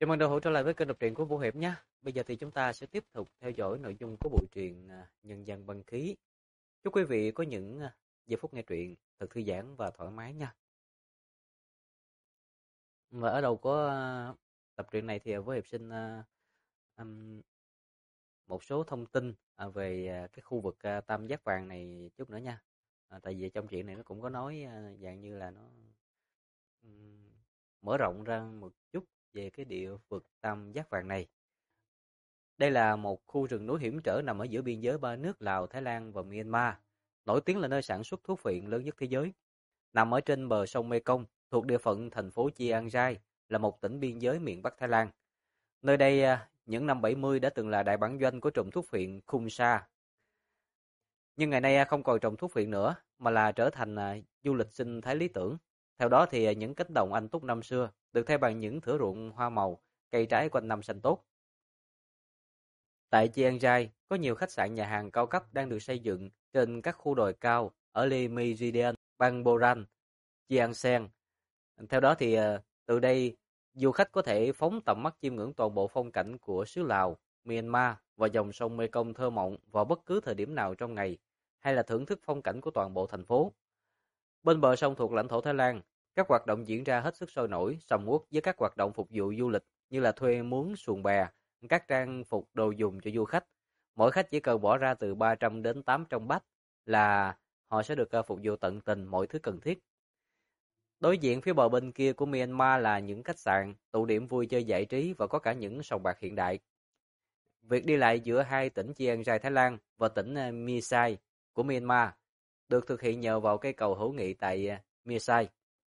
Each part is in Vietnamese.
Chào mừng đồng hữu trở lại với kênh đọc truyện của Vũ Hiệp nhé. Bây giờ thì chúng ta sẽ tiếp tục theo dõi nội dung của bộ truyện Nhân gian băng khí. Chúc quý vị có những giây phút nghe truyện thật thư giãn và thoải mái nha. Và ở đầu của tập truyện này thì Vũ Hiệp xin um, một số thông tin về cái khu vực Tam Giác Vàng này chút nữa nha. Tại vì trong truyện này nó cũng có nói dạng như là nó ừm, mở rộng ra một chút về cái địa vực Tam Giác Vàng này. Đây là một khu rừng núi hiểm trở nằm ở giữa biên giới ba nước Lào, Thái Lan và Myanmar, nổi tiếng là nơi sản xuất thuốc phiện lớn nhất thế giới. Nằm ở trên bờ sông Mekong, thuộc địa phận thành phố Chiang Rai, là một tỉnh biên giới miền Bắc Thái Lan. Nơi đây những năm 70 đã từng là đại bản doanh của trồng thuốc phiện Khung Sa, nhưng ngày nay không còn trồng thuốc phiện nữa, mà là trở thành du lịch sinh thái lý tưởng. Theo đó thì những cánh đồng anh túc năm xưa được thay bằng những thửa ruộng hoa màu, cây trái quanh năm xanh tốt. Tại Chiang Rai, có nhiều khách sạn nhà hàng cao cấp đang được xây dựng trên các khu đồi cao ở Le Méridien, bang Boran, Chiang Saen. Theo đó thì từ đây du khách có thể phóng tầm mắt chiêm ngưỡng toàn bộ phong cảnh của xứ Lào, Myanmar và dòng sông Mekong thơ mộng vào bất cứ thời điểm nào trong ngày, hay là thưởng thức phong cảnh của toàn bộ thành phố. Bên bờ sông thuộc lãnh thổ Thái Lan, các hoạt động diễn ra hết sức sôi nổi, sầm uất với các hoạt động phục vụ du lịch như là thuê mướn xuồng bè, các trang phục đồ dùng cho du khách. Mỗi khách chỉ cần bỏ ra từ 300 đến 800 baht là họ sẽ được phục vụ tận tình mọi thứ cần thiết. Đối diện phía bờ bên kia của Myanmar là những khách sạn, tụ điểm vui chơi giải trí và có cả những sòng bạc hiện đại. Việc đi lại giữa hai tỉnh Chiang Rai Thái Lan và tỉnh Misai của Myanmar được thực hiện nhờ vào cây cầu hữu nghị tại Misai.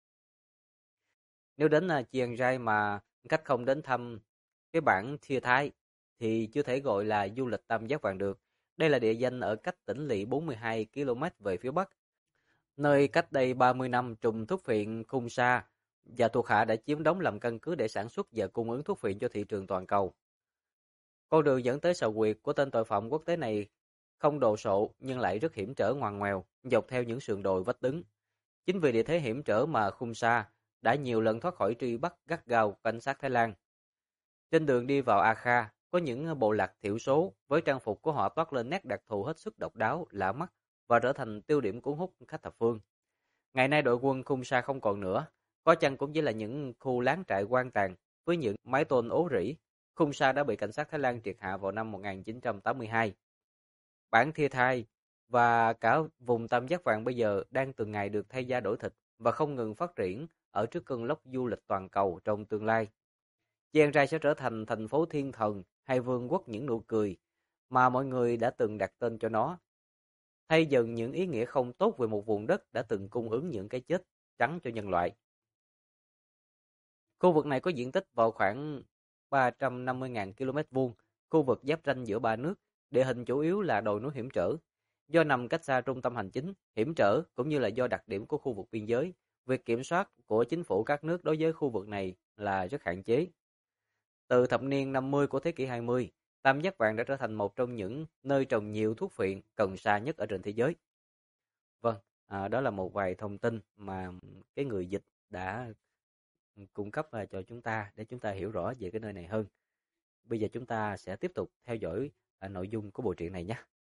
Nếu đến Chiang Rai mà khách không đến thăm cái bản Thia Thái thì chưa thể gọi là du lịch Tam Giác Vàng được. Đây là địa danh ở cách tỉnh lỵ 42 km về phía bắc, nơi cách đây 30 năm trùm thuốc phiện Khung Sa và thuộc hạ đã chiếm đóng làm căn cứ để sản xuất và cung ứng thuốc phiện cho thị trường toàn cầu. Con đường dẫn tới sào quyệt của tên tội phạm quốc tế này không đồ sộ nhưng lại rất hiểm trở ngoằn ngoèo, dọc theo những sườn đồi vách đứng. Chính vì địa thế hiểm trở mà Khung Sa đã nhiều lần thoát khỏi truy bắt gắt gao cảnh sát Thái Lan. Trên đường đi vào A Kha, có những bộ lạc thiểu số với trang phục của họ toát lên nét đặc thù hết sức độc đáo, lạ mắt và trở thành tiêu điểm cuốn hút khách thập phương. Ngày nay đội quân Khung Sa không còn nữa, có chăng cũng chỉ là những khu láng trại hoang tàn với những mái tôn ố rỉ. Khung Sa đã bị cảnh sát Thái Lan triệt hạ vào năm 1982. Bản Thia Thai và cả vùng Tam Giác Vàng bây giờ đang từng ngày được thay da đổi thịt và không ngừng phát triển ở trước cơn lốc du lịch toàn cầu trong tương lai. Chiang Rai sẽ trở thành thành phố thiên thần hay vương quốc những nụ cười mà mọi người đã từng đặt tên cho nó, thay dần những ý nghĩa không tốt về một vùng đất đã từng cung ứng những cái chết trắng cho nhân loại. Khu vực này có diện tích vào khoảng 350.000 km vuông, khu vực giáp ranh giữa ba nước, địa hình chủ yếu là đồi núi hiểm trở. Do nằm cách xa trung tâm hành chính, hiểm trở cũng như là do đặc điểm của khu vực biên giới, việc kiểm soát của chính phủ các nước đối với khu vực này là rất hạn chế. Từ thập niên 50 của thế kỷ 20, Tam Giác Vàng đã trở thành một trong những nơi trồng nhiều thuốc phiện cần sa nhất ở trên thế giới. Vâng, đó là một vài thông tin mà cái người dịch đã cung cấp cho chúng ta để chúng ta hiểu rõ về cái nơi này hơn. Bây giờ chúng ta sẽ tiếp tục theo dõi nội dung của bộ truyện này nhé.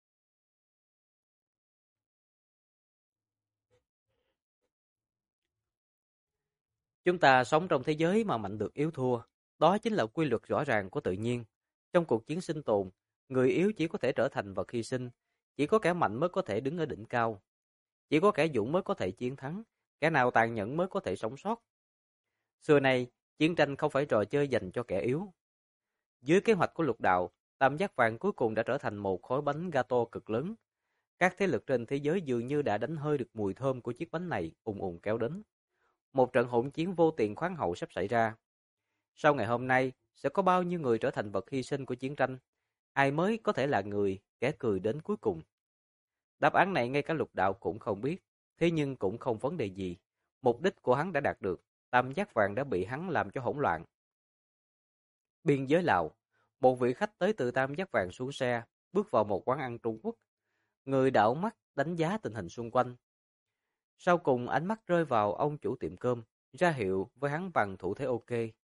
Chúng ta sống trong thế giới mà mạnh được yếu thua. Đó chính là quy luật rõ ràng của tự nhiên. Trong cuộc chiến sinh tồn, người yếu chỉ có thể trở thành vật hy sinh. Chỉ có kẻ mạnh mới có thể đứng ở đỉnh cao. Chỉ có kẻ dũng mới có thể chiến thắng. Kẻ nào tàn nhẫn mới có thể sống sót. Xưa nay, chiến tranh không phải trò chơi dành cho kẻ yếu. Dưới kế hoạch của lục đạo, Tam Giác Vàng cuối cùng đã trở thành một khối bánh gato cực lớn. Các thế lực trên thế giới dường như đã đánh hơi được mùi thơm của chiếc bánh này ùn ùn kéo đến. Một trận hỗn chiến vô tiền khoáng hậu sắp xảy ra. Sau ngày hôm nay, sẽ có bao nhiêu người trở thành vật hy sinh của chiến tranh? Ai mới có thể là người, kẻ cười đến cuối cùng? Đáp án này ngay cả lục đạo cũng không biết, thế nhưng cũng không vấn đề gì. Mục đích của hắn đã đạt được, Tam Giác Vàng đã bị hắn làm cho hỗn loạn. Biên giới Lào, một vị khách tới từ Tam Giác Vàng xuống xe, bước vào một quán ăn Trung Quốc. Người đảo mắt đánh giá tình hình xung quanh. Sau cùng ánh mắt rơi vào ông chủ tiệm cơm, ra hiệu với hắn bằng thủ thế ok.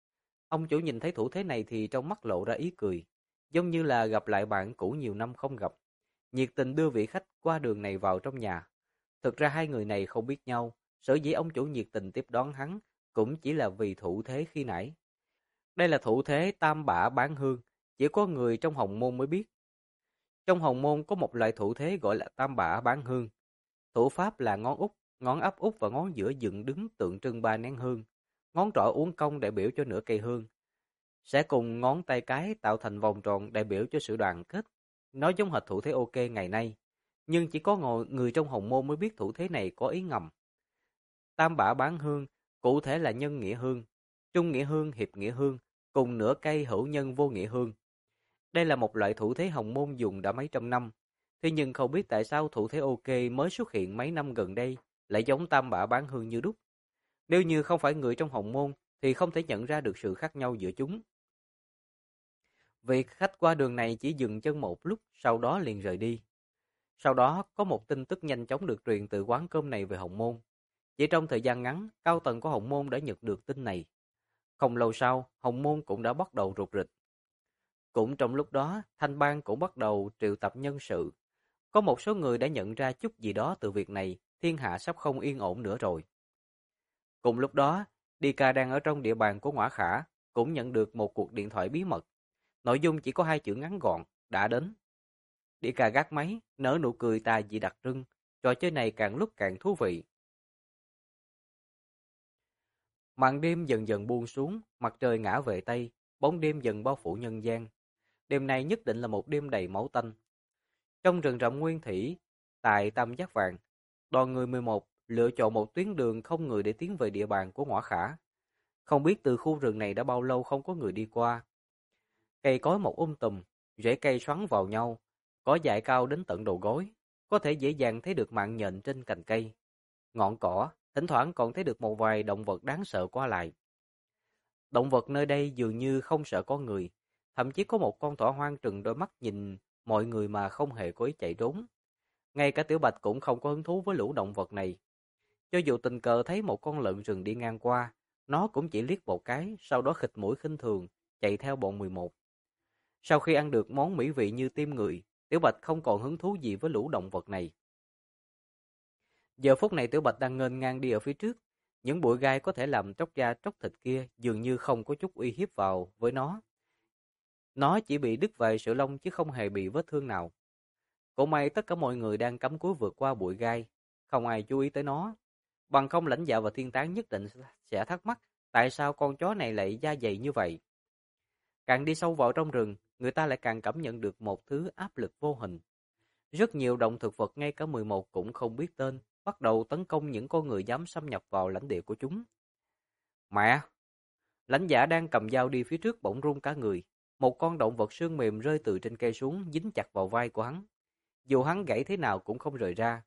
Ông chủ nhìn thấy thủ thế này thì trong mắt lộ ra ý cười, giống như là gặp lại bạn cũ nhiều năm không gặp, nhiệt tình đưa vị khách qua đường này vào trong nhà. Thực ra hai người này không biết nhau, sở dĩ ông chủ nhiệt tình tiếp đón hắn cũng chỉ là vì thủ thế khi nãy. Đây là thủ thế tam bả bán hương, chỉ có người trong hồng môn mới biết. Trong hồng môn có một loại thủ thế gọi là tam bả bán hương. Thủ pháp là ngón út, ngón áp út và ngón giữa dựng đứng tượng trưng ba nén hương. Ngón trỏ uốn cong đại biểu cho nửa cây hương, sẽ cùng ngón tay cái tạo thành vòng tròn đại biểu cho sự đoàn kết. Nó giống hệt thủ thế ok ngày nay, nhưng chỉ có người trong hồng môn mới biết thủ thế này có ý ngầm. Tam bả bán hương, cụ thể là nhân nghĩa hương, trung nghĩa hương, hiệp nghĩa hương, cùng nửa cây hữu nhân vô nghĩa hương. Đây là một loại thủ thế hồng môn dùng đã mấy trăm năm. Thế nhưng không biết tại sao thủ thế ok mới xuất hiện mấy năm gần đây lại giống tam bả bán hương như đúc. Nếu như không phải người trong hồng môn thì không thể nhận ra được sự khác nhau giữa chúng. Vị khách qua đường này chỉ dừng chân một lúc, sau đó liền rời đi. Sau đó có một tin tức nhanh chóng được truyền từ quán cơm này về Hồng Môn. Chỉ trong thời gian ngắn, cao tầng của Hồng Môn đã nhận được tin này. Không lâu sau, Hồng Môn cũng đã bắt đầu rục rịch. Cũng trong lúc đó, Thanh Bang cũng bắt đầu triệu tập nhân sự. Có một số người đã nhận ra chút gì đó từ việc này, thiên hạ sắp không yên ổn nữa rồi. Cùng lúc đó, Dika đang ở trong địa bàn của Ngõa Khả, cũng nhận được một cuộc điện thoại bí mật. Nội dung chỉ có hai chữ ngắn gọn, đã đến. Dika gác máy, nở nụ cười tà dị đặc trưng, trò chơi này càng lúc càng thú vị. Màn đêm dần dần buông xuống, mặt trời ngã về Tây, bóng đêm dần bao phủ nhân gian. Đêm này nhất định là một đêm đầy máu tanh. Trong rừng rậm nguyên thủy, tại Tam Giác Vàng, đoàn người 11 lựa chọn một tuyến đường không người để tiến về địa bàn của Ngõa Khả. Không biết từ khu rừng này đã bao lâu không có người đi qua. Cây cối một tùm, rễ cây xoắn vào nhau, cỏ dại cao đến tận đầu gối, có thể dễ dàng thấy được mạng nhện trên cành cây. Ngọn cỏ, thỉnh thoảng còn thấy được một vài động vật đáng sợ qua lại. Động vật nơi đây dường như không sợ con người, thậm chí có một con thỏ hoang trừng đôi mắt nhìn mọi người mà không hề có ý chạy trốn. Ngay cả Tiểu Bạch cũng không có hứng thú với lũ động vật này. Cho dù tình cờ thấy một con lợn rừng đi ngang qua, nó cũng chỉ liếc một cái, sau đó khịt mũi khinh thường, chạy theo bọn 11. Sau khi ăn được món mỹ vị như tim người, Tiểu Bạch không còn hứng thú gì với lũ động vật này. Giờ phút này Tiểu Bạch đang nghênh ngang đi ở phía trước, những bụi gai có thể làm tróc da tróc thịt kia dường như không có chút uy hiếp vào với nó. Nó chỉ bị đứt vài sợi lông chứ không hề bị vết thương nào. Cũng may tất cả mọi người đang cắm cúi vượt qua bụi gai, không ai chú ý tới nó. Bằng không Lãnh Dạ và Thiên Tán nhất định sẽ thắc mắc tại sao con chó này lại da dày như vậy. Càng đi sâu vào trong rừng, người ta lại càng cảm nhận được một thứ áp lực vô hình. Rất nhiều động thực vật ngay cả 11 cũng không biết tên, bắt đầu tấn công những con người dám xâm nhập vào lãnh địa của chúng. Mẹ! Lãnh Dạ đang cầm dao đi phía trước bỗng run cả người. Một con động vật xương mềm rơi từ trên cây xuống dính chặt vào vai của hắn. Dù hắn gãy thế nào cũng không rời ra.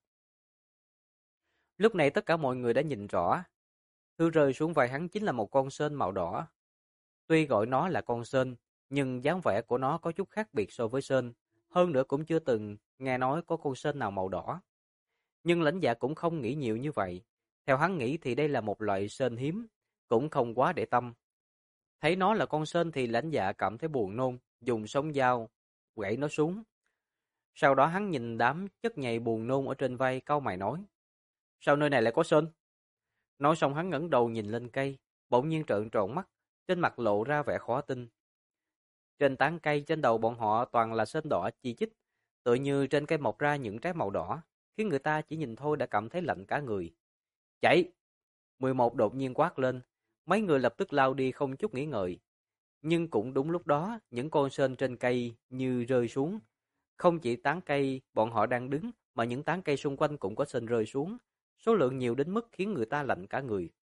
Lúc này tất cả mọi người đã nhìn rõ. Thứ rơi xuống vai hắn chính là một con sên màu đỏ. Tuy gọi nó là con sên, nhưng dáng vẻ của nó có chút khác biệt so với sên. Hơn nữa cũng chưa từng nghe nói có con sên nào màu đỏ. Nhưng Lãnh Dạ cũng không nghĩ nhiều như vậy. Theo hắn nghĩ thì đây là một loại sên hiếm, cũng không quá để tâm. Thấy nó là con sên thì Lãnh Dạ cảm thấy buồn nôn, dùng sống dao gãy nó xuống. Sau đó hắn nhìn đám chất nhầy buồn nôn ở trên vai, cau mày nói: "Sao nơi này lại có sên?" Nói xong hắn ngẩng đầu nhìn lên cây, bỗng nhiên trợn tròn mắt, trên mặt lộ ra vẻ khó tin. Trên tán cây trên đầu bọn họ toàn là sên đỏ chi chít, tựa như trên cây mọc ra những trái màu đỏ, khiến người ta chỉ nhìn thôi đã cảm thấy lạnh cả người. "Chạy!" 11 đột nhiên quát lên, mấy người lập tức lao đi không chút nghĩ ngợi. Nhưng cũng đúng lúc đó, những con sên trên cây như rơi xuống. Không chỉ tán cây bọn họ đang đứng, mà những tán cây xung quanh cũng có sên rơi xuống, số lượng nhiều đến mức khiến người ta lạnh cả người.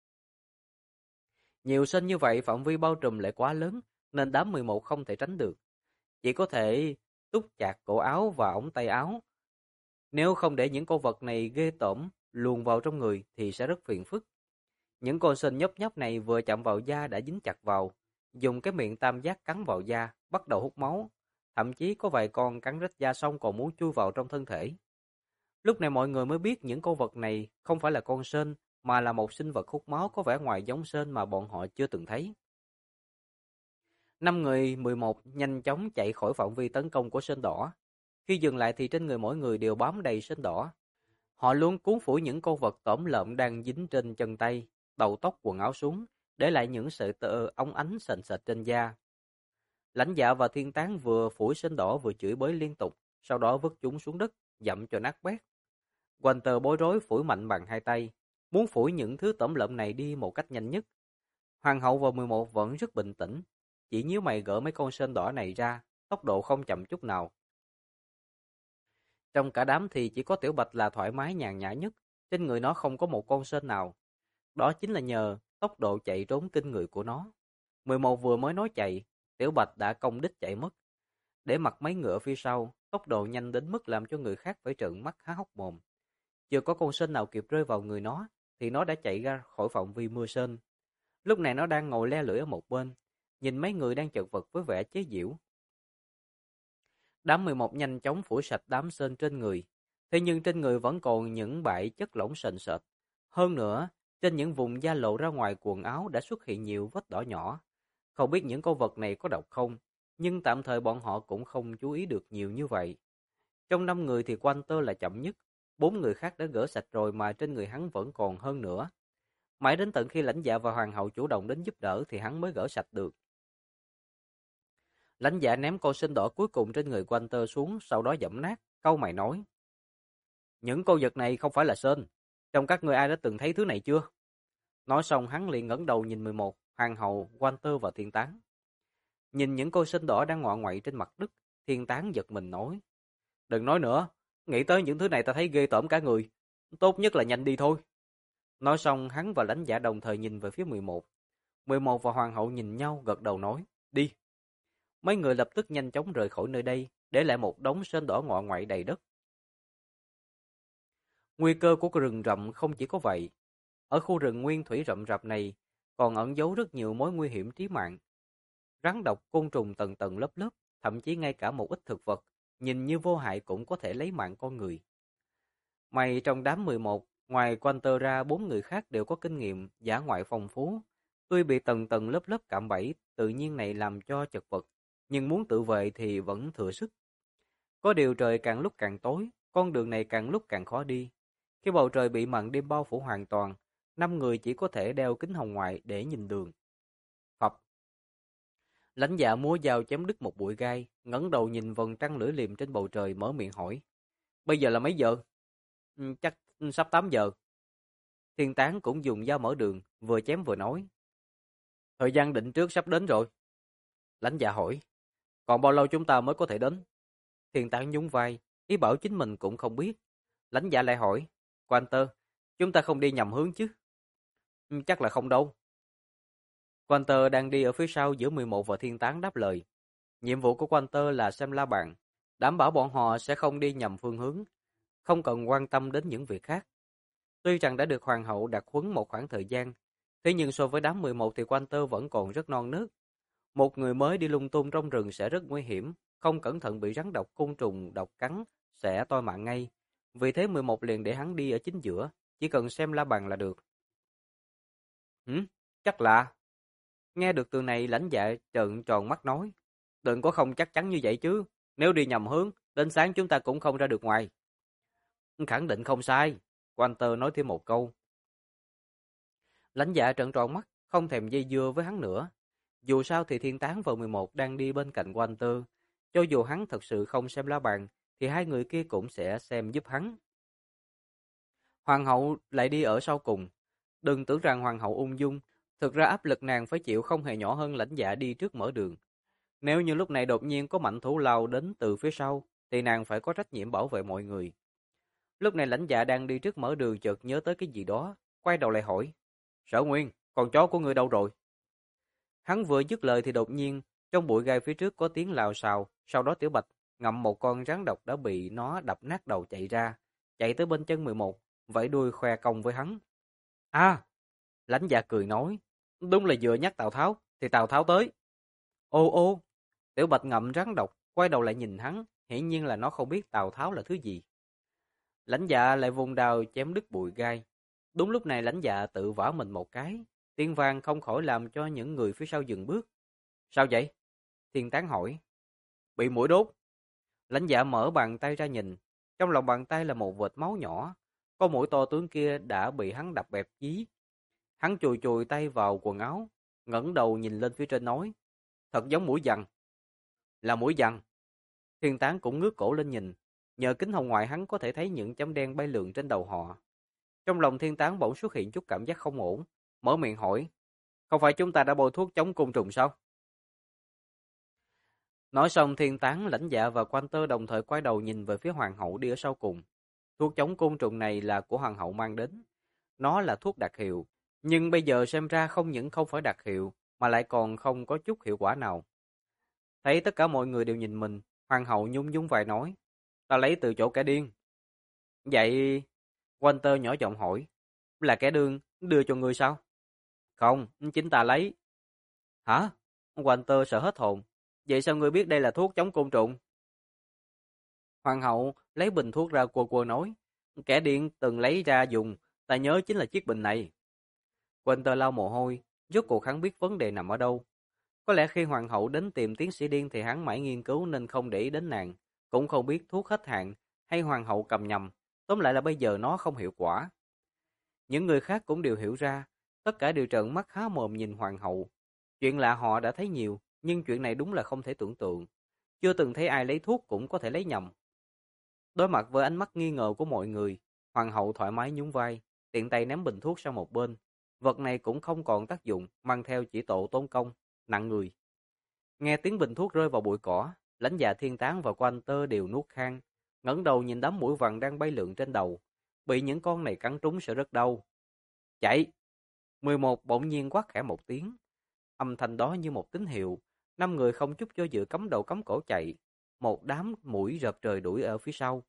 Nhiều sên như vậy phạm vi bao trùm lại quá lớn, nên đám 11 không thể tránh được. Chỉ có thể túc chặt cổ áo và ống tay áo. Nếu không để những con vật này ghê tởm luồn vào trong người thì sẽ rất phiền phức. Những con sên nhóc nhóc này vừa chạm vào da đã dính chặt vào, dùng cái miệng tam giác cắn vào da, bắt đầu hút máu. Thậm chí có vài con cắn rách da xong còn muốn chui vào trong thân thể. Lúc này mọi người mới biết những con vật này không phải là con sên, mà là một sinh vật hút máu có vẻ ngoài giống sên mà bọn họ chưa từng thấy. Năm người 11 nhanh chóng chạy khỏi phạm vi tấn công của sên đỏ. Khi dừng lại thì trên người mỗi người đều bám đầy sên đỏ. Họ luôn cuốn phủi những con vật tởm lợm đang dính trên chân tay, đầu tóc quần áo xuống, để lại những sợi tơ óng ánh sền sệt trên da. Lãnh Dạ và Thiên Tán vừa phủi sên đỏ vừa chửi bới liên tục, sau đó vứt chúng xuống đất, dậm cho nát bét. Walter bối rối phủi mạnh bằng hai tay, muốn phủi những thứ tởm lợm này đi một cách nhanh nhất. Hoàng hậu và 11 vẫn rất bình tĩnh, chỉ nhíu mày gỡ mấy con sên đỏ này ra, tốc độ không chậm chút nào. Trong cả đám thì chỉ có Tiểu Bạch là thoải mái nhàn nhã nhất, trên người nó không có một con sên nào. Đó chính là nhờ tốc độ chạy trốn kinh người của nó. 11 vừa mới nói chạy, Tiểu Bạch đã công đích chạy mất. Để mặc mấy ngựa phía sau, tốc độ nhanh đến mức làm cho người khác phải trợn mắt há hốc mồm. Chưa có con sên nào kịp rơi vào người nó, thì nó đã chạy ra khỏi phạm vi mưa sên. Lúc này nó đang ngồi le lưỡi ở một bên, nhìn mấy người đang chật vật với vẻ chế giễu. Đám 11 nhanh chóng phủi sạch đám sên trên người, thế nhưng trên người vẫn còn những bãi chất lỏng sền sệt. Hơn nữa, trên những vùng da lộ ra ngoài quần áo đã xuất hiện nhiều vết đỏ nhỏ. Không biết những con vật này có độc không, nhưng tạm thời bọn họ cũng không chú ý được nhiều như vậy. Trong 5 người thì Walter là chậm nhất, 4 người khác đã gỡ sạch rồi mà trên người hắn vẫn còn hơn nữa. Mãi đến tận khi Lãnh Dạ và Hoàng hậu chủ động đến giúp đỡ thì hắn mới gỡ sạch được. Lãnh Dạ ném con sên đỏ cuối cùng trên người Walter xuống, sau đó giẫm nát, cau mày nói: "Những con vật này không phải là sên, trong các ngươi ai đã từng thấy thứ này chưa?" Nói xong hắn liền ngẩng đầu nhìn 11, Hoàng hậu, Walter và Thiên Tán. Nhìn những con sên đỏ đang ngọ ngoậy trên mặt đất, Thiên Tán giật mình nói: "Đừng nói nữa, nghĩ tới những thứ này ta thấy ghê tởm cả người, tốt nhất là nhanh đi thôi." Nói xong hắn và Lãnh Dạ đồng thời nhìn về phía 11. 11 và Hoàng hậu nhìn nhau gật đầu nói: "Đi." Mấy người lập tức nhanh chóng rời khỏi nơi đây, để lại một đống sên đỏ ngọ ngoại đầy đất. Nguy cơ của rừng rậm không chỉ có vậy. Ở khu rừng nguyên thủy rậm rạp này còn ẩn giấu rất nhiều mối nguy hiểm trí mạng. Rắn độc, côn trùng tầng tầng lớp lớp, thậm chí ngay cả một ít thực vật nhìn như vô hại cũng có thể lấy mạng con người. May trong đám 11, ngoài Quanter ra 4 người khác đều có kinh nghiệm dã ngoại phong phú. Tuy bị tầng tầng lớp lớp cạm bẫy tự nhiên này làm cho chật vật, nhưng muốn tự vệ thì vẫn thừa sức. Có điều trời càng lúc càng tối, con đường này càng lúc càng khó đi. Khi bầu trời bị màn đêm bao phủ hoàn toàn, 5 người chỉ có thể đeo kính hồng ngoại để nhìn đường. Phập. Lãnh Dạ múa dao chém đứt một bụi gai, ngẩng đầu nhìn vầng trăng lưỡi liềm trên bầu trời mở miệng hỏi: "Bây giờ là mấy giờ?" Chắc sắp 8 giờ." Thiên Tán cũng dùng dao mở đường, vừa chém vừa nói: "Thời gian định trước sắp đến rồi." Lãnh Dạ hỏi: "Còn bao lâu chúng ta mới có thể đến?" Thiên Tán nhún vai, ý bảo chính mình cũng không biết. Lãnh Dạ lại hỏi: "Quanter, chúng ta không đi nhầm hướng chứ?" Chắc là không đâu." Quanter đang đi ở phía sau giữa 11 và Thiên Tán đáp lời: "Nhiệm vụ của Quanter là xem la bàn, đảm bảo bọn họ sẽ không đi nhầm phương hướng, không cần quan tâm đến những việc khác." Tuy rằng đã được Hoàng hậu đặc huấn một khoảng thời gian, thế nhưng so với đám 11 thì Quanter vẫn còn rất non nớt. Một người mới đi lung tung trong rừng sẽ rất nguy hiểm, không cẩn thận bị rắn độc, côn trùng độc cắn sẽ toi mạng ngay. Vì thế 11 liền để hắn đi ở chính giữa, chỉ cần xem la bàn là được. Chắc là. Nghe được từ này Lãnh Dạ trợn tròn mắt nói: "Đừng có không chắc chắn như vậy chứ, nếu đi nhầm hướng, đến sáng chúng ta cũng không ra được ngoài." "Khẳng định không sai." Walter nói thêm một câu. Lãnh Dạ trợn tròn mắt, không thèm dây dưa với hắn nữa. Dù sao thì Thiên Tán và 11 đang đi bên cạnh Walter, cho dù hắn thật sự không xem lá bàn, thì hai người kia cũng sẽ xem giúp hắn. Hoàng hậu lại đi ở sau cùng. Đừng tưởng rằng Hoàng hậu ung dung, thực ra áp lực nàng phải chịu không hề nhỏ hơn Lãnh Dạ đi trước mở đường. Nếu như lúc này đột nhiên có mạnh thú lao đến từ phía sau, thì nàng phải có trách nhiệm bảo vệ mọi người. Lúc này Lãnh Dạ đang đi trước mở đường chợt nhớ tới cái gì đó, quay đầu lại hỏi: "Sở Nguyên, con chó của ngươi đâu rồi?" Hắn vừa dứt lời thì đột nhiên, trong bụi gai phía trước có tiếng lào xào, sau đó Tiểu Bạch ngậm một con rắn độc đã bị nó đập nát đầu chạy ra, chạy tới bên chân 11, vẫy đuôi khoe công với hắn. "À!" Lãnh Dạ cười nói: "Đúng là vừa nhắc Tào Tháo, thì Tào Tháo tới." Ô ô, Tiểu Bạch ngậm rắn độc, quay đầu lại nhìn hắn, hiển nhiên là nó không biết Tào Tháo là thứ gì. Lãnh Dạ lại vùng đao chém đứt bụi gai. Đúng lúc này Lãnh Dạ tự vả mình một cái, tiếng vang không khỏi làm cho những người phía sau dừng bước. "Sao vậy?" Thiên Tán hỏi. Bị muỗi đốt. Lãnh Dạ mở bàn tay ra nhìn. Trong lòng bàn tay là một vệt máu nhỏ. Con muỗi to tướng kia đã bị hắn đập bẹp dí. Hắn chùi chùi tay vào quần áo, ngẩng đầu nhìn lên phía trên nói. Thật giống muỗi giằng. Là muỗi giằng. Thiên Tán cũng ngước cổ lên nhìn. Nhờ kính hồng ngoại hắn có thể thấy những chấm đen bay lượn trên đầu họ. Trong lòng Thiên Tán bỗng xuất hiện chút cảm giác không ổn. Mở miệng hỏi. Không phải chúng ta đã bôi thuốc chống côn trùng sao? Nói xong Thiên Tán, Lãnh Dạ và Quan Tơ đồng thời quay đầu nhìn về phía hoàng hậu đi ở sau cùng. Thuốc chống côn trùng này là của hoàng hậu mang đến. Nó là thuốc đặc hiệu, nhưng bây giờ xem ra không những không phải đặc hiệu, mà lại còn không có chút hiệu quả nào. Thấy tất cả mọi người đều nhìn mình, hoàng hậu nhún nhún vai nói, ta lấy từ chỗ kẻ điên. Vậy, Walter nhỏ giọng hỏi, là kẻ điên đưa cho ngươi sao? Không, chính ta lấy. Hả? Walter sợ hết hồn. Vậy sao ngươi biết đây là thuốc chống côn trùng? Hoàng hậu lấy bình thuốc ra quơ nói, kẻ điên từng lấy ra dùng, ta nhớ chính là chiếc bình này. Walter lau mồ hôi, rốt cuộc hắn biết vấn đề nằm ở đâu. Có lẽ khi hoàng hậu đến tìm tiến sĩ điên thì hắn mãi nghiên cứu nên không để ý đến nàng, cũng không biết thuốc hết hạn hay hoàng hậu cầm nhầm, tóm lại là bây giờ nó không hiệu quả. Những người khác cũng đều hiểu ra, tất cả đều trợn mắt há mồm nhìn hoàng hậu. Chuyện lạ họ đã thấy nhiều, nhưng chuyện này đúng là không thể tưởng tượng. Chưa từng thấy ai lấy thuốc cũng có thể lấy nhầm. Đối mặt với ánh mắt nghi ngờ của mọi người, hoàng hậu thoải mái nhún vai, tiện tay ném bình thuốc sang một bên. Vật này cũng không còn tác dụng, mang theo chỉ tổ tốn công, nặng người. Nghe tiếng bình thuốc rơi vào bụi cỏ, Lãnh Dạ, Thiên Tán và Quan Tơ đều nuốt khan, ngẩng đầu nhìn đám muỗi vằn đang bay lượn trên đầu. Bị những con này cắn trúng sẽ rất đau. Chạy! 11 bỗng nhiên quát khẽ một tiếng. Âm thanh đó như một tín hiệu, 5 người không chút do dự cắm đầu cắm cổ chạy. Một đám muỗi rợp trời đuổi ở phía sau.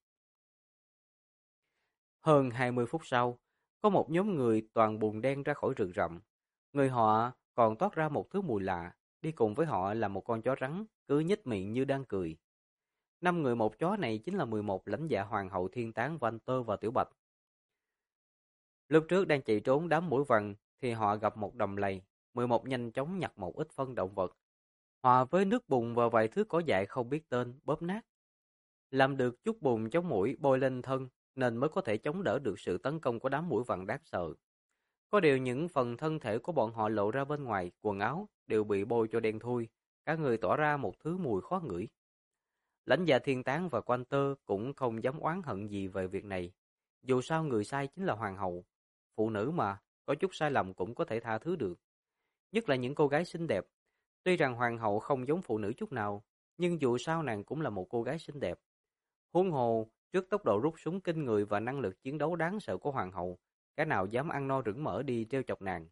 Hơn 20 phút sau, có một nhóm người toàn bùn đen ra khỏi rừng rậm. Người họ còn toát ra một thứ mùi lạ, đi cùng với họ là một con chó rắn, cứ nhếch miệng như đang cười. 5 người một chó này chính là 11 Lãnh Dạ, Hoàng hậu, Thiên Tán, Walter và Tiểu Bạch. Lúc trước đang chạy trốn đám muỗi vằn thì họ gặp một đầm lầy. 11 nhanh chóng nhặt một ít phân động vật, hòa với nước bùn và vài thứ cỏ dại không biết tên, bóp nát. Làm được chút bùn chống muỗi bôi lên thân nên mới có thể chống đỡ được sự tấn công của đám muỗi vằn đáng sợ. Có điều những phần thân thể của bọn họ lộ ra bên ngoài, quần áo đều bị bôi cho đen thui, cả người tỏa ra một thứ mùi khó ngửi. Lãnh Dạ, Thiên Tán và Quan Tơ cũng không dám oán hận gì về việc này. Dù sao người sai chính là hoàng hậu. Phụ nữ mà, có chút sai lầm cũng có thể tha thứ được. Nhất là những cô gái xinh đẹp. Tuy rằng hoàng hậu không giống phụ nữ chút nào, nhưng dù sao nàng cũng là một cô gái xinh đẹp. Huống hồ, trước tốc độ rút súng kinh người và năng lực chiến đấu đáng sợ của hoàng hậu, cái nào dám ăn no rửng mỡ đi trêu chọc nàng.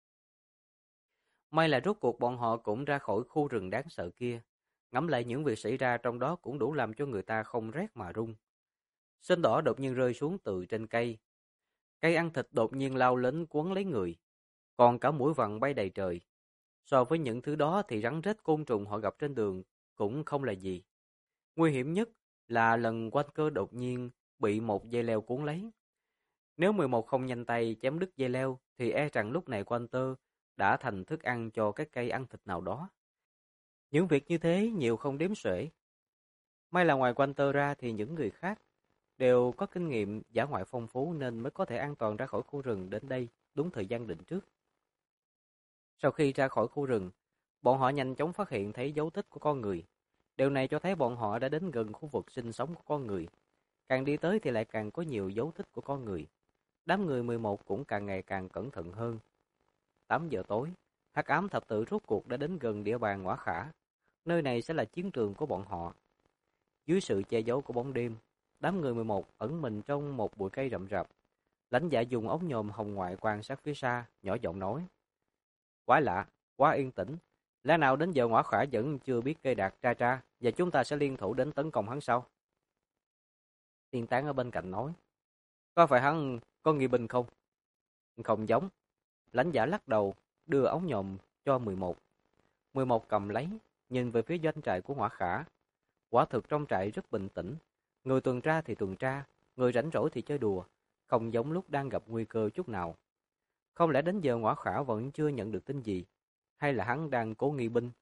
May là rốt cuộc bọn họ cũng ra khỏi khu rừng đáng sợ kia. Ngẫm lại những việc xảy ra trong đó cũng đủ làm cho người ta không rét mà run. Sên đỏ đột nhiên rơi xuống từ trên cây. Cây ăn thịt đột nhiên lao đến quấn lấy người. Còn cả muỗi vằn bay đầy trời. So với những thứ đó thì rắn rết côn trùng họ gặp trên đường cũng không là gì. Nguy hiểm nhất là lần quanh cơ đột nhiên bị một dây leo cuốn lấy. Nếu 11 không nhanh tay chém đứt dây leo thì e rằng lúc này quanh tơ đã thành thức ăn cho cái cây ăn thịt nào đó. Những việc như thế nhiều không đếm xuể. May là ngoài quanh tơ ra thì những người khác đều có kinh nghiệm dã ngoại phong phú nên mới có thể an toàn ra khỏi khu rừng đến đây đúng thời gian định trước. Sau khi ra khỏi khu rừng, bọn họ nhanh chóng phát hiện thấy dấu tích của con người. Điều này cho thấy bọn họ đã đến gần khu vực sinh sống của con người. Càng đi tới thì lại càng có nhiều dấu tích của con người. Đám người 11 cũng càng ngày càng cẩn thận hơn. 8 giờ tối, hắc ám thập tự rốt cuộc đã đến gần địa bàn Ngõa Khả. Nơi này sẽ là chiến trường của bọn họ. Dưới sự che giấu của bóng đêm, đám người 11 ẩn mình trong một bụi cây rậm rạp. Lãnh Dạ dùng ống nhòm hồng ngoại quan sát phía xa, nhỏ giọng nói. Quá lạ, quá yên tĩnh. Lẽ nào đến giờ Ngõa Khả vẫn chưa biết cây đạt tra tra và chúng ta sẽ liên thủ đến tấn công hắn sau? Thiên Tán ở bên cạnh nói. Có phải hắn có nghi binh không? Không giống. Lãnh Dạ lắc đầu, đưa ống nhòm cho 11. 11 cầm lấy, nhìn về phía doanh trại của Ngõa Khả. Quả thực trong trại rất bình tĩnh. Người tuần tra thì tuần tra, người rảnh rỗi thì chơi đùa, không giống lúc đang gặp nguy cơ chút nào. Không lẽ đến giờ Ngõa Khả vẫn chưa nhận được tin gì? Hay là hắn đang cố nghi binh?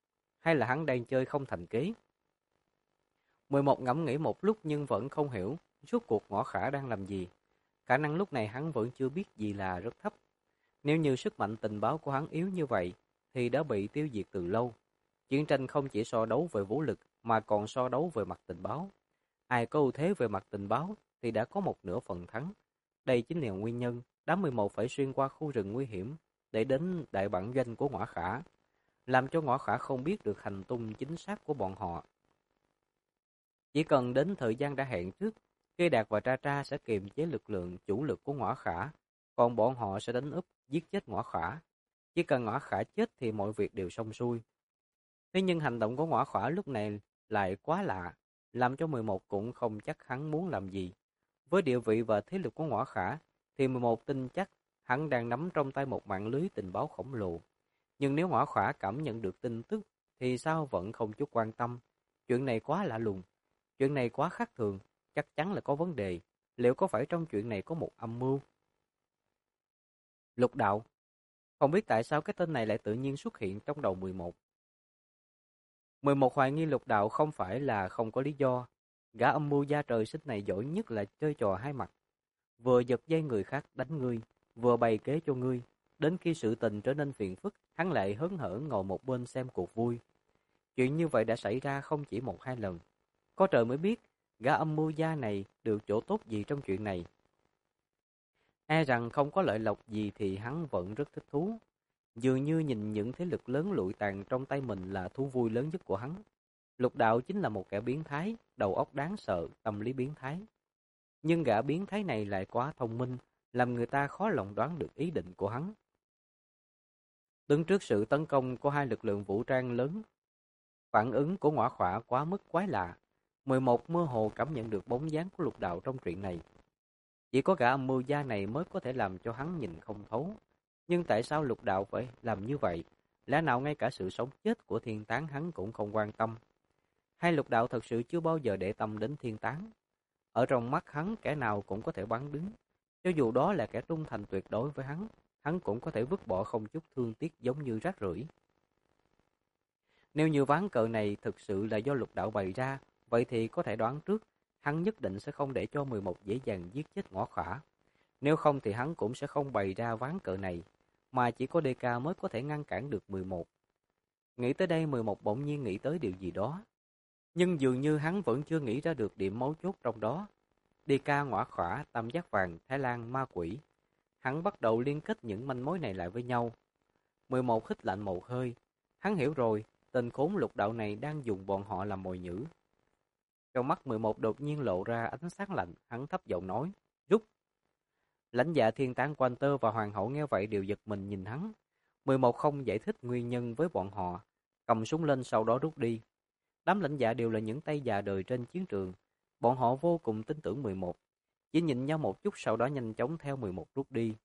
hay là hắn đang chơi không thành kế? 11 ngẫm nghĩ một lúc nhưng vẫn không hiểu rốt cuộc Ngõ Khả đang làm gì. Khả năng lúc này hắn vẫn chưa biết gì là rất thấp. Nếu như sức mạnh tình báo của hắn yếu như vậy thì đã bị tiêu diệt từ lâu. Chiến tranh không chỉ so đấu về vũ lực mà còn so đấu về mặt tình báo. Ai có ưu thế về mặt tình báo thì đã có một nửa phần thắng. Đây chính là nguyên nhân đám 11 phải xuyên qua khu rừng nguy hiểm để đến đại bản doanh của Ngõ Khả, làm cho Ngõ Khả không biết được hành tung chính xác của bọn họ. Chỉ cần đến thời gian đã hẹn trước, Cây Đạt và Tra Tra sẽ kiềm chế lực lượng chủ lực của Ngõ Khả, còn bọn họ sẽ đánh úp giết chết Ngõ Khả. Chỉ cần Ngõ Khả chết thì mọi việc đều xong xuôi. Thế nhưng hành động của Ngõ Khả lúc này lại quá lạ, làm cho 11 cũng không chắc hắn muốn làm gì. Với địa vị và thế lực của Ngõ Khả, thì 11 tin chắc hắn đang nắm trong tay một mạng lưới tình báo khổng lồ. Nhưng nếu Ngõ Khả cảm nhận được tin tức, thì sao vẫn không chút quan tâm. Chuyện này quá lạ lùng, chuyện này quá khác thường, chắc chắn là có vấn đề. Liệu có phải trong chuyện này có một âm mưu? Lục đạo, không biết tại sao cái tên này lại tự nhiên xuất hiện trong đầu 11. 11 hoài nghi Lục đạo không phải là không có lý do. Gã âm mưu gia trời sinh này giỏi nhất là chơi trò hai mặt. Vừa giật dây người khác đánh ngươi, vừa bày kế cho ngươi. Đến khi sự tình trở nên phiền phức, hắn lại hớn hở ngồi một bên xem cuộc vui. Chuyện như vậy đã xảy ra không chỉ một hai lần. Có trời mới biết, gã âm mưu gia này được chỗ tốt gì trong chuyện này. E rằng không có lợi lộc gì thì hắn vẫn rất thích thú. Dường như nhìn những thế lực lớn lụi tàn trong tay mình là thú vui lớn nhất của hắn. Lục đạo chính là một kẻ biến thái, đầu óc đáng sợ, tâm lý biến thái. Nhưng gã biến thái này lại quá thông minh, làm người ta khó lòng đoán được ý định của hắn. Đứng trước sự tấn công của hai lực lượng vũ trang lớn, phản ứng của Ngõa Khỏa quá mức quái lạ. 11 mơ hồ cảm nhận được bóng dáng của Lục đạo trong chuyện này. Chỉ có gã âm mưu gia này mới có thể làm cho hắn nhìn không thấu. Nhưng tại sao Lục đạo phải làm như vậy? Lẽ nào ngay cả sự sống chết của thiên tán hắn cũng không quan tâm? Hay Lục đạo thật sự chưa bao giờ để tâm đến thiên tán? Ở trong mắt hắn kẻ nào cũng có thể bắn đứng. Cho dù đó là kẻ trung thành tuyệt đối với hắn cũng có thể vứt bỏ không chút thương tiếc giống như rác rưởi. Nếu như ván cờ này thực sự là do Lục đạo bày ra, vậy thì có thể đoán trước, hắn nhất định sẽ không để cho 11 dễ dàng giết chết Ngõ Khả. Nếu không thì hắn cũng sẽ không bày ra ván cờ này, mà chỉ có DK mới có thể ngăn cản được 11. Nghĩ tới đây 11 bỗng nhiên nghĩ tới điều gì đó. Nhưng dường như hắn vẫn chưa nghĩ ra được điểm mấu chốt trong đó. DK, Ngõ Khả, Tam Giác Vàng, Thái Lan, Ma Quỷ. Hắn bắt đầu liên kết những manh mối này lại với nhau. 11 hít lạnh một hơi. Hắn hiểu rồi, tên khốn Lục đạo này đang dùng bọn họ làm mồi nhử. Trong mắt 11 đột nhiên lộ ra ánh sáng lạnh, hắn thấp giọng nói, rút. Lãnh dạ thiên tán Quanter và Hoàng hậu nghe vậy đều giật mình nhìn hắn. 11 không giải thích nguyên nhân với bọn họ, cầm súng lên sau đó rút đi. Đám lãnh dạ đều là những tay già đời trên chiến trường. Bọn họ vô cùng tin tưởng 11. Chỉ nhìn nhau một chút sau đó nhanh chóng theo 11 rút đi.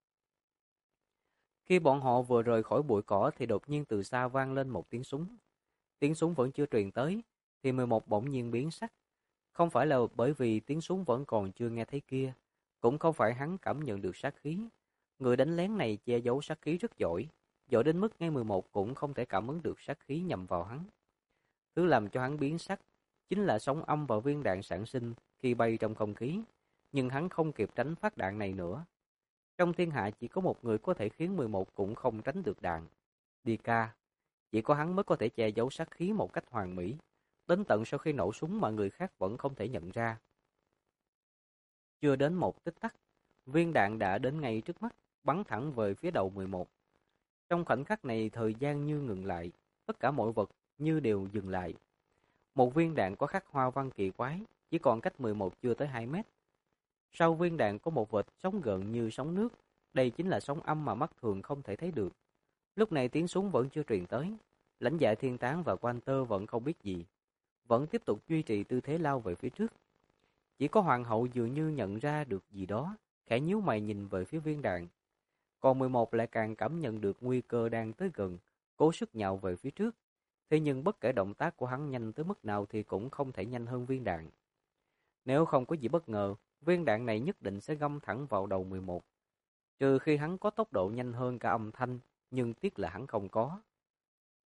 Khi bọn họ vừa rời khỏi bụi cỏ thì đột nhiên từ xa vang lên một tiếng súng. Tiếng súng vẫn chưa truyền tới, thì 11 bỗng nhiên biến sắc. Không phải là bởi vì tiếng súng vẫn còn chưa nghe thấy kia, cũng không phải hắn cảm nhận được sát khí. Người đánh lén này che giấu sát khí rất giỏi, giỏi đến mức ngay 11 cũng không thể cảm ứng được sát khí nhằm vào hắn. Thứ làm cho hắn biến sắc chính là sóng âm và viên đạn sản sinh khi bay trong không khí, nhưng hắn không kịp tránh phát đạn này nữa. Trong thiên hạ chỉ có một người có thể khiến 11 cũng không tránh được đạn. Dika, chỉ có hắn mới có thể che giấu sát khí một cách hoàn mỹ, đến tận sau khi nổ súng mà người khác vẫn không thể nhận ra. Chưa đến một tích tắc, viên đạn đã đến ngay trước mắt, bắn thẳng về phía đầu 11. Trong khoảnh khắc này thời gian như ngừng lại, tất cả mọi vật như đều dừng lại. Một viên đạn có khắc hoa văn kỳ quái, chỉ còn cách 11 chưa tới 2 mét. Sau viên đạn có một vệt sóng gợn như sóng nước, đây chính là sóng âm mà mắt thường không thể thấy được. Lúc này tiếng súng vẫn chưa truyền tới, lãnh dạ thiên tán và Quanter vẫn không biết gì, vẫn tiếp tục duy trì tư thế lao về phía trước. Chỉ có hoàng hậu dường như nhận ra được gì đó, khẽ nhíu mày nhìn về phía viên đạn. Còn 11 lại càng cảm nhận được nguy cơ đang tới gần, cố sức nhào về phía trước. Thế nhưng bất kể động tác của hắn nhanh tới mức nào thì cũng không thể nhanh hơn viên đạn. Nếu không có gì bất ngờ, viên đạn này nhất định sẽ găm thẳng vào đầu 11. Trừ khi hắn có tốc độ nhanh hơn cả âm thanh, nhưng tiếc là hắn không có.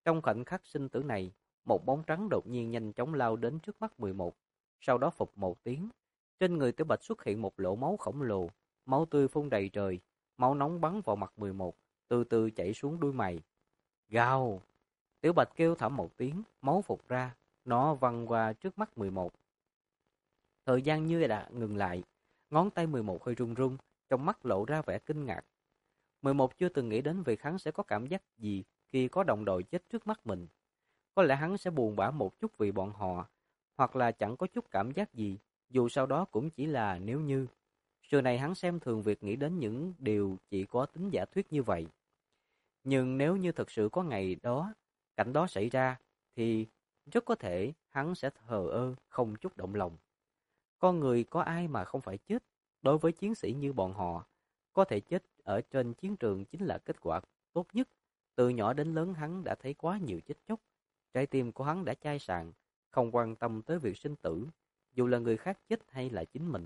Trong khoảnh khắc sinh tử này, một bóng trắng đột nhiên nhanh chóng lao đến trước mắt 11, sau đó phụt một tiếng. Trên người Tiểu Bạch xuất hiện một lỗ máu khổng lồ, máu tươi phun đầy trời, máu nóng bắn vào mặt 11, từ từ chảy xuống đuôi mày. Gào! Tiểu Bạch kêu thảm một tiếng, máu phụt ra, nó văng qua trước mắt 11. Thời gian như đã ngừng lại, ngón tay 11 hơi run run, trong mắt lộ ra vẻ kinh ngạc. 11 chưa từng nghĩ đến việc hắn sẽ có cảm giác gì khi có đồng đội chết trước mắt mình. Có lẽ hắn sẽ buồn bã một chút vì bọn họ, hoặc là chẳng có chút cảm giác gì, dù sau đó cũng chỉ là nếu như. Xưa này hắn xem thường việc nghĩ đến những điều chỉ có tính giả thuyết như vậy. Nhưng nếu như thực sự có ngày đó, cảnh đó xảy ra, thì rất có thể hắn sẽ thờ ơ, không chút động lòng. Con người có ai mà không phải chết, đối với chiến sĩ như bọn họ, có thể chết ở trên chiến trường chính là kết quả tốt nhất. Từ nhỏ đến lớn hắn đã thấy quá nhiều chết chóc, trái tim của hắn đã chai sạn, không quan tâm tới việc sinh tử, dù là người khác chết hay là chính mình.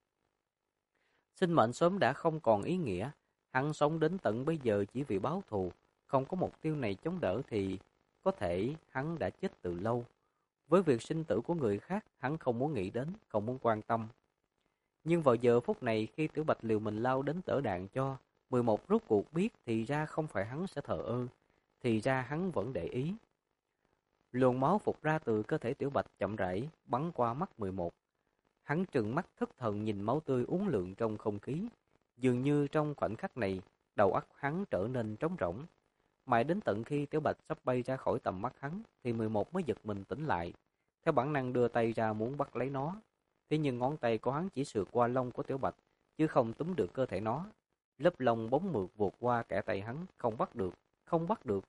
Sinh mệnh sớm đã không còn ý nghĩa, hắn sống đến tận bây giờ chỉ vì báo thù, không có mục tiêu này chống đỡ thì có thể hắn đã chết từ lâu. Với việc sinh tử của người khác, hắn không muốn nghĩ đến, không muốn quan tâm. Nhưng vào giờ phút này khi Tiểu Bạch liều mình lao đến tở đạn cho, 11 rốt cuộc biết thì ra không phải hắn sẽ thờ ơ, thì ra hắn vẫn để ý. Luồng máu phụt ra từ cơ thể Tiểu Bạch chậm rãi bắn qua mắt 11. Hắn trừng mắt thất thần nhìn máu tươi uốn lượn trong không khí. Dường như trong khoảnh khắc này, đầu óc hắn trở nên trống rỗng. Mãi đến tận khi Tiểu Bạch sắp bay ra khỏi tầm mắt hắn, thì 11 mới giật mình tỉnh lại. Theo bản năng đưa tay ra muốn bắt lấy nó. Thế nhưng ngón tay của hắn chỉ sượt qua lông của Tiểu Bạch, chứ không túm được cơ thể nó. Lớp lông bóng mượt vụt qua kẽ tay hắn, không bắt được, không bắt được.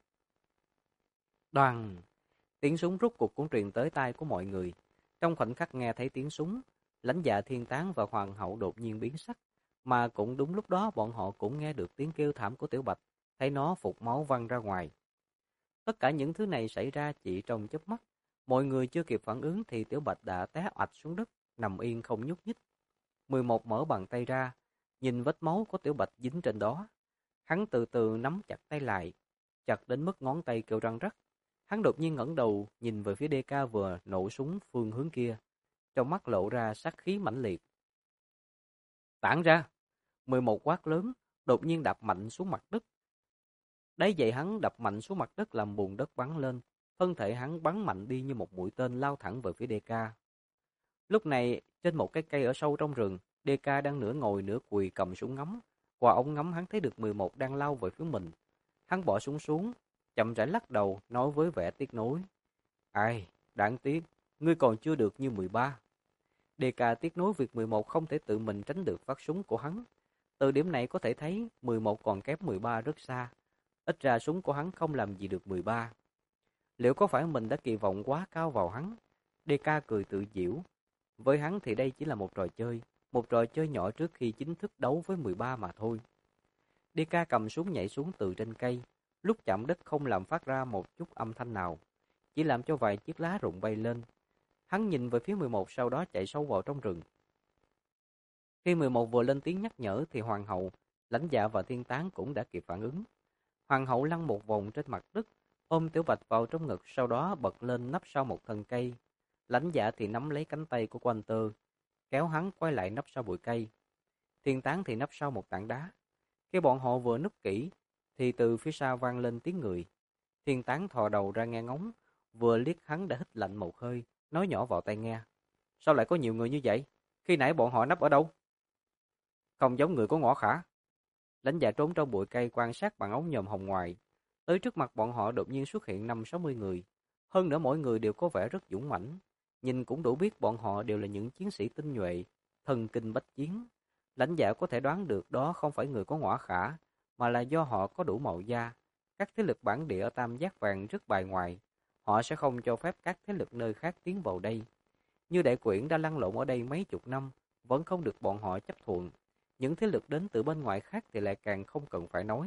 Đoàn! Tiếng súng rút cuộc cũng truyền tới tai của mọi người. Trong khoảnh khắc nghe thấy tiếng súng, Lãnh Dạ Thiên Tán và Hoàng hậu đột nhiên biến sắc, mà cũng đúng lúc đó bọn họ cũng nghe được tiếng kêu thảm của Tiểu Bạch, thấy nó phụt máu văng ra ngoài. Tất cả những thứ này xảy ra chỉ trong chớp mắt, mọi người chưa kịp phản ứng thì Tiểu Bạch đã té oạch xuống đất, nằm yên không nhúc nhích. 11 mở bàn tay ra, nhìn vết máu của Tiểu Bạch dính trên đó. Hắn từ từ nắm chặt tay lại, chặt đến mức ngón tay kêu răng rắc. Hắn đột nhiên ngẩng đầu nhìn về phía DK vừa nổ súng phương hướng kia, trong mắt lộ ra sát khí mãnh liệt. Tản ra! 11 quát lớn, đột nhiên đạp mạnh xuống mặt đất. Đấy vậy hắn đập mạnh xuống mặt đất làm bùn đất bắn lên, thân thể hắn bắn mạnh đi như một mũi tên lao thẳng về phía DK. Lúc này, trên một cái cây ở sâu trong rừng, DK đang nửa ngồi nửa quỳ cầm súng ngắm. Qua ống ngắm hắn thấy được 11 đang lao về phía mình. Hắn bỏ súng xuống, chậm rãi lắc đầu, nói với vẻ tiếc nuối. Ai, đáng tiếc, ngươi còn chưa được như 13. DK tiếc nuối việc 11 không thể tự mình tránh được phát súng của hắn. Từ điểm này có thể thấy 11 còn kém 13 rất xa. Ít ra súng của hắn không làm gì được 13. Liệu có phải mình đã kỳ vọng quá cao vào hắn? DK cười tự giễu. Với hắn thì đây chỉ là một trò chơi nhỏ trước khi chính thức đấu với 13 mà thôi. DK cầm súng nhảy xuống từ trên cây, lúc chạm đất không làm phát ra một chút âm thanh nào, chỉ làm cho vài chiếc lá rụng bay lên. Hắn nhìn về phía 11 sau đó chạy sâu vào trong rừng. Khi 11 vừa lên tiếng nhắc nhở thì Hoàng hậu, Lãnh Dạ và Thiên Tán cũng đã kịp phản ứng. Hoàng hậu lăn một vòng trên mặt đất, ôm Tiểu Bạch vào trong ngực, sau đó bật lên nấp sau một thân cây. Lãnh Dạ thì nắm lấy cánh tay của Walter, kéo hắn quay lại nấp sau bụi cây. Thiên Tán thì nấp sau một tảng đá. Khi bọn họ vừa núp kỹ, thì từ phía sau vang lên tiếng người. Thiên Tán thò đầu ra nghe ngóng, vừa liếc hắn đã hít lạnh một hơi, nói nhỏ vào tai nghe. Sao lại có nhiều người như vậy? Khi nãy bọn họ nấp ở đâu? Không giống người của Ngõ Khả. Lãnh Dạ trốn trong bụi cây quan sát bằng ống nhòm hồng ngoại. Tới trước mặt bọn họ đột nhiên xuất hiện 50-60 người. Hơn nữa mỗi người đều có vẻ rất dũng mãnh. Nhìn cũng đủ biết bọn họ đều là những chiến sĩ tinh nhuệ, thần kinh bách chiến. Lãnh Dạ có thể đoán được đó không phải người của Ngõ Khả, mà là do họ có đủ màu da. Các thế lực bản địa ở Tam Giác Vàng rất bài ngoại. Họ sẽ không cho phép các thế lực nơi khác tiến vào đây. Như Đại Quyển đã lăn lộn ở đây mấy chục năm, vẫn không được bọn họ chấp thuận. Những thế lực đến từ bên ngoài khác thì lại càng không cần phải nói.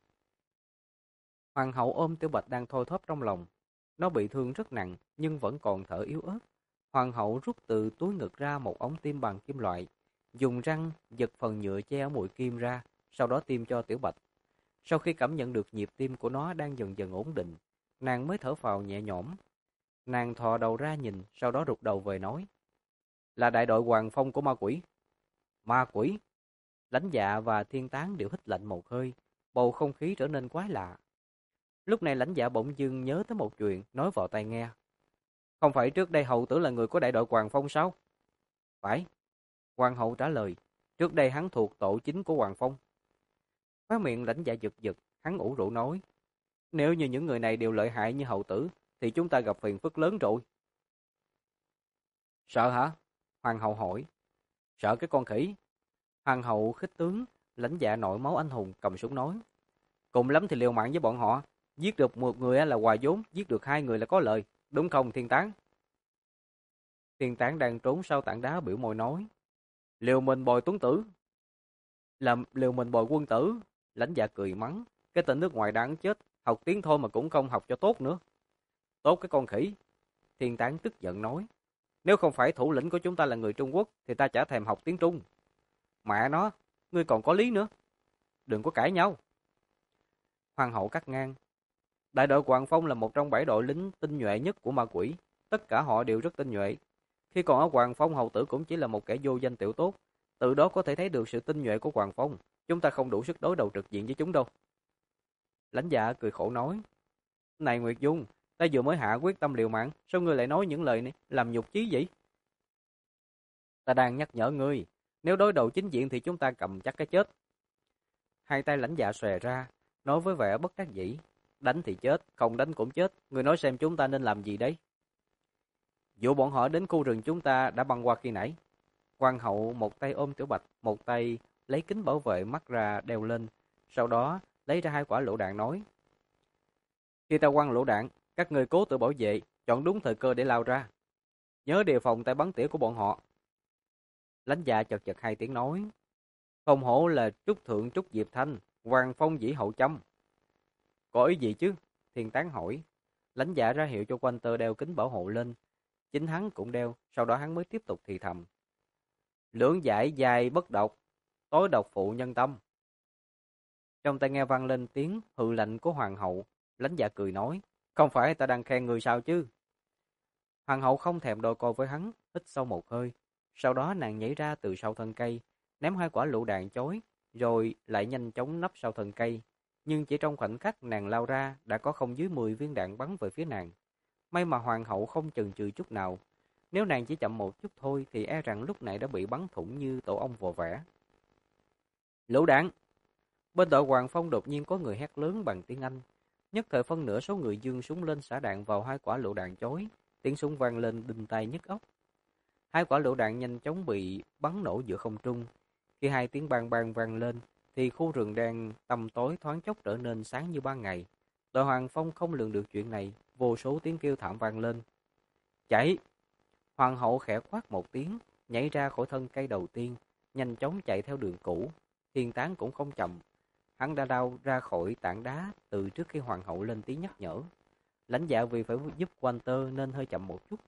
Hoàng hậu ôm Tiểu Bạch đang thôi thóp trong lòng. Nó bị thương rất nặng, nhưng vẫn còn thở yếu ớt. Hoàng hậu rút từ túi ngực ra một ống tiêm bằng kim loại, dùng răng giật phần nhựa che ở mũi kim ra, sau đó tiêm cho Tiểu Bạch. Sau khi cảm nhận được nhịp tim của nó đang dần dần ổn định, nàng mới thở phào nhẹ nhõm. Nàng thò đầu ra nhìn, sau đó rụt đầu về nói. Là đại đội Hoàng Phong của ma quỷ. Ma quỷ? Lãnh Dạ và Thiên Tán đều hít lạnh một hơi, bầu không khí trở nên quái lạ. Lúc này Lãnh Dạ bỗng dưng nhớ tới một chuyện, nói vào tai nghe. Không phải trước đây hầu tử là người của đại đội Hoàng Phong sao? Phải. Hoàng hậu trả lời. Trước đây hắn thuộc tổ chính của Hoàng Phong. Khóe miệng Lãnh Dạ giật giật, hắn ủ rũ nói. Nếu như những người này đều lợi hại như hầu tử, thì chúng ta gặp phiền phức lớn rồi. Sợ hả? Hoàng hậu hỏi. Sợ cái con khỉ. Hoàng hậu khích tướng, Lãnh Dạ nổi máu anh hùng cầm súng nói. Cùng lắm thì liều mạng với bọn họ. Giết được một người là hòa vốn, giết được hai người là có lợi. Đúng không Thiên Tán? Thiên Tán đang trốn sau tảng đá biểu môi nói. Liều mình bồi tuấn tử. Làm liều mình bồi quân tử. Lãnh Dạ cười mắng. Cái tên nước ngoài đáng chết. Học tiếng thôi mà cũng không học cho tốt nữa. Tốt cái con khỉ. Thiên Tán tức giận nói. Nếu không phải thủ lĩnh của chúng ta là người Trung Quốc thì ta chả thèm học tiếng Trung. Mẹ nó, ngươi còn có lý nữa. Đừng có cãi nhau. Hoàng hậu cắt ngang. Đại đội Hoàng Phong là một trong 7 đội lính tinh nhuệ nhất của ma quỷ. Tất cả họ đều rất tinh nhuệ. Khi còn ở Hoàng Phong, hầu tử cũng chỉ là một kẻ vô danh tiểu tốt. Từ đó có thể thấy được sự tinh nhuệ của Hoàng Phong. Chúng ta không đủ sức đối đầu trực diện với chúng đâu. Lãnh Dạ cười khổ nói. Này Nguyệt Dung, ta vừa mới hạ quyết tâm liều mạng. Sao ngươi lại nói những lời này làm nhục chí vậy? Ta đang nhắc nhở ngươi. Nếu đối đầu chính diện thì chúng ta cầm chắc cái chết. Hai tay Lãnh Dạ xòe ra, nói với vẻ bất đắc dĩ. Đánh thì chết, không đánh cũng chết. Ngươi nói xem chúng ta nên làm gì đấy? Dụ bọn họ đến khu rừng chúng ta đã băng qua khi nãy. Hoàng hậu một tay ôm Tiểu Bạch, một tay lấy kính bảo vệ mắt ra đeo lên. Sau đó lấy ra 2 quả lựu đạn nói. Khi ta quăng lựu đạn, các người cố tự bảo vệ, chọn đúng thời cơ để lao ra. Nhớ đề phòng tay bắn tỉa của bọn họ. Lãnh Dạ chật chật 2 tiếng nói. Không hổ là trúc thượng trúc Diệp Thanh, Hoàng Phong dĩ hậu châm. Có ý gì chứ? Thiên Tán hỏi. Lãnh Dạ ra hiệu cho Quanh Tơ đeo kính bảo hộ lên. Chính hắn cũng đeo, sau đó hắn mới tiếp tục thì thầm. Lưỡng giải dài bất độc, tối độc phụ nhân tâm. Trong tai nghe vang lên tiếng hừ lạnh của Hoàng hậu. Lãnh Dạ cười nói. Không phải ta đang khen người sao chứ? Hoàng hậu không thèm đôi co với hắn, hít sâu một hơi. Sau đó nàng nhảy ra từ sau thân cây, ném 2 quả lựu đạn chối, rồi lại nhanh chóng nấp sau thân cây. Nhưng chỉ trong khoảnh khắc nàng lao ra, đã có không dưới 10 viên đạn bắn về phía nàng. May mà Hoàng hậu không chần chừ chút nào. Nếu nàng chỉ chậm một chút thôi thì e rằng lúc này đã bị bắn thủng như tổ ong vò vẽ. Lựu đạn! Bên đội Hoàng Phong đột nhiên có người hét lớn bằng tiếng Anh. Nhất thời phân nửa số người giương súng lên xả đạn vào 2 quả lựu đạn chối. Tiếng súng vang lên đinh tai nhức óc. 2 quả lựu đạn nhanh chóng bị bắn nổ giữa không trung. Khi 2 tiếng bang bang vang lên, thì khu rừng đang tăm tối thoáng chốc trở nên sáng như ban ngày. Đội Hoàng Phong không lường được chuyện này, vô số tiếng kêu thảm vang lên. Chạy! Hoàng hậu khẽ quát một tiếng, nhảy ra khỏi thân cây đầu tiên, nhanh chóng chạy theo đường cũ. Thiên Tán cũng không chậm. Hắn đã đao ra khỏi tảng đá từ trước khi Hoàng hậu lên tiếng nhắc nhở. Lãnh Dạ vì phải giúp Walter nên hơi chậm một chút.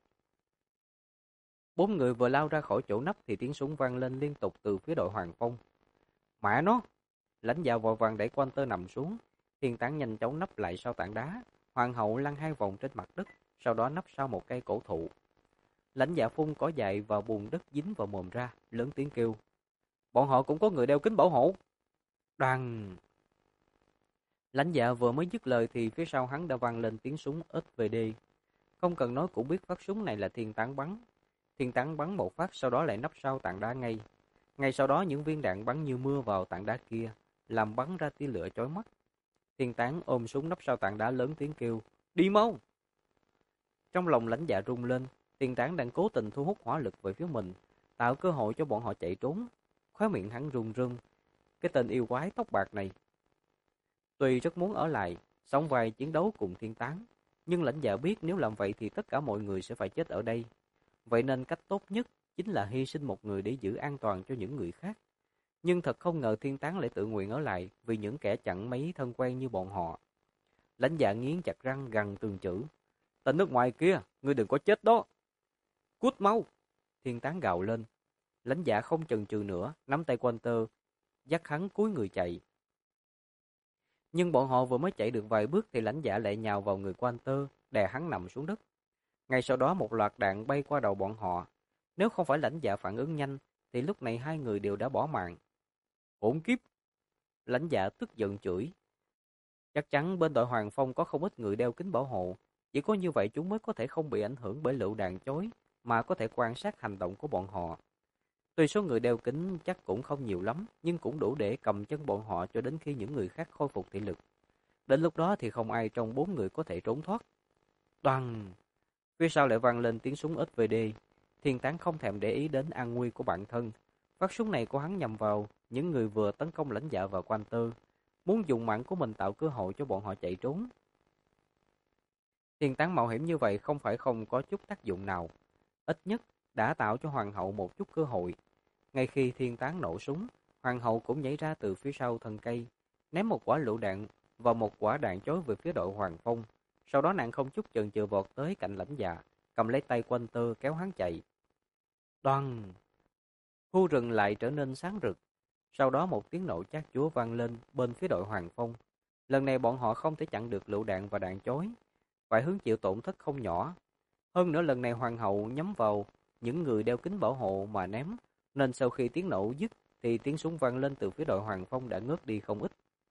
4 người vừa lao ra khỏi chỗ nấp thì tiếng súng vang lên liên tục từ phía đội Hoàng Phong. Mẹ nó! Lãnh Dạ vội vàng đẩy Walter nằm xuống. Thiên Tán nhanh chóng nấp lại sau tảng đá. Hoàng hậu lăn 2 vòng trên mặt đất, sau đó nấp sau một cây cổ thụ. Lãnh Dạ phun cỏ dại vào bùn đất dính vào mồm ra, lớn tiếng kêu. Bọn họ cũng có người đeo kính bảo hộ. Đoàn! Lãnh Dạ vừa mới dứt lời thì phía sau hắn đã vang lên tiếng súng SVD. Không cần nói cũng biết phát súng này là Thiên Tán bắn. Thiên Tán bắn một phát sau đó lại nấp sau tảng đá ngay. Ngay sau đó những viên đạn bắn như mưa vào tảng đá kia, làm bắn ra tia lửa chói mắt. Thiên Tán ôm súng nấp sau tảng đá lớn tiếng kêu. Đi mau! Trong lòng Lãnh Dạ rung lên. Thiên Tán đang cố tình thu hút hỏa lực về phía mình, tạo cơ hội cho bọn họ chạy trốn. Khóe miệng hắn run run. Cái tên yêu quái tóc bạc này. Tuy rất muốn ở lại, sóng vai chiến đấu cùng Thiên Tán, nhưng Lãnh Dạ biết nếu làm vậy thì tất cả mọi người sẽ phải chết ở đây. Vậy nên cách tốt nhất chính là hy sinh một người để giữ an toàn cho những người khác. Nhưng thật không ngờ Thiên Tán lại tự nguyện ở lại vì những kẻ chẳng mấy thân quen như bọn họ. Lãnh Dạ nghiến chặt răng gằn từng chữ. Tên nước ngoài kia, ngươi đừng có chết đó. Cút mau! Thiên Tán gào lên. Lãnh Dạ không chần chừ nữa, nắm tay Walter, dắt hắn cúi người chạy. Nhưng bọn họ vừa mới chạy được vài bước thì lãnh dạ lại nhào vào người Walter, đè hắn nằm xuống đất. Ngay sau đó một loạt đạn bay qua đầu bọn họ. Nếu không phải lãnh dạ phản ứng nhanh, thì lúc này hai người đều đã bỏ mạng. Hỗn kiếp! Lãnh dạ tức giận chửi. Chắc chắn bên đội Hoàng Phong có không ít người đeo kính bảo hộ. Chỉ có như vậy chúng mới có thể không bị ảnh hưởng bởi lựu đạn chối, mà có thể quan sát hành động của bọn họ. Tuy số người đeo kính chắc cũng không nhiều lắm, nhưng cũng đủ để cầm chân bọn họ cho đến khi những người khác khôi phục thị lực. Đến lúc đó thì không ai trong 4 người có thể trốn thoát. Đoằng! Phía sau lại vang lên tiếng súng SVD. Thiên Tán không thèm để ý đến an nguy của bản thân. Phát súng này của hắn nhằm vào những người vừa tấn công lãnh dạ và Walter, muốn dùng mạng của mình tạo cơ hội cho bọn họ chạy trốn. Thiên Tán mạo hiểm như vậy không phải không có chút tác dụng nào. Ít nhất đã tạo cho Hoàng hậu một chút cơ hội. Ngay khi Thiên Tán nổ súng, Hoàng hậu cũng nhảy ra từ phía sau thân cây, ném một quả lựu đạn và một quả đạn chối về phía đội Hoàng Phong. Sau đó nàng không chút chần chừ vọt tới cạnh lãnh dạ, cầm lấy tay Walter kéo hắn chạy. Đoằng! Khu rừng lại trở nên sáng rực. Sau đó một tiếng nổ chát chúa vang lên bên phía đội Hoàng Phong. Lần này bọn họ không thể chặn được lựu đạn và đạn chối, phải hứng chịu tổn thất không nhỏ. Hơn nữa lần này Hoàng hậu nhắm vào những người đeo kính bảo hộ mà ném, nên sau khi tiếng nổ dứt thì tiếng súng vang lên từ phía đội Hoàng Phong đã ngớt đi không ít.